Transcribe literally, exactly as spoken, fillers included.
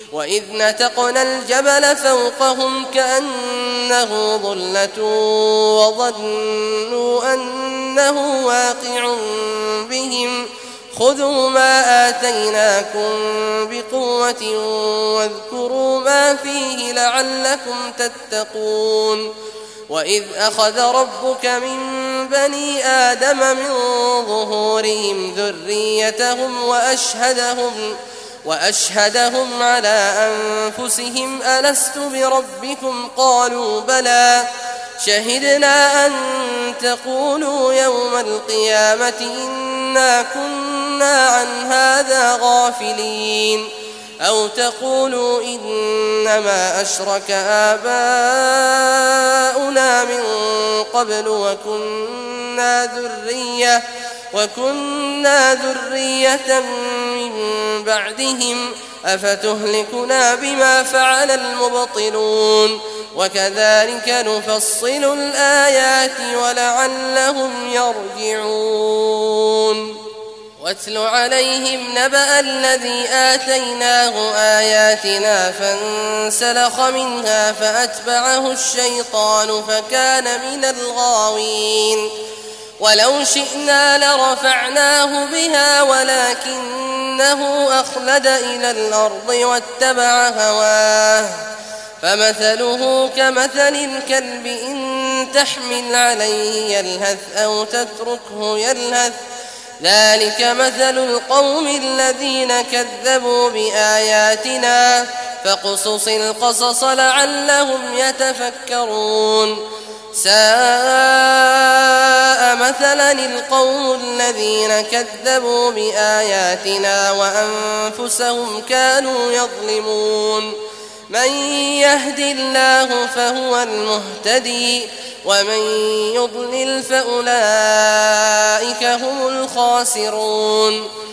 وإذ نتقنا الجبل فوقهم كأنه ظلة وظنوا أنه واقع بهم خذوا ما آتيناكم بقوة واذكروا ما فيه لعلكم تتقون وإذ أخذ ربك من بني آدم من ظهورهم ذريتهم وأشهدهم وأشهدهم على أنفسهم ألست بربكم قالوا بلى شهدنا أن تقولوا يوم القيامة إنا كنا عن هذا غافلين أو تقولوا إنما أشرك آباؤنا من قبل وكنا ذرية وكنا ذرية من بعدهم أفتهلكنا بما فعل المبطلون وكذلك نفصل الآيات ولعلهم يرجعون واتل عليهم نبأ الذي آتيناه آياتنا فانسلخ منها فأتبعه الشيطان فكان من الغاوين ولو شئنا لرفعناه بها ولكنه أخلد إلى الأرض واتبع هواه فمثله كمثل الكلب إن تحمل عليه يلهث أو تتركه يلهث ذلك مثل القوم الذين كذبوا بآياتنا فاقصص القصص لعلهم يتفكرون ساء مثلا القوم الذين كذبوا بآياتنا وأنفسهم كانوا يظلمون من يهد الله فهو المهتدي ومن يضلل فأولئك هم الخاسرون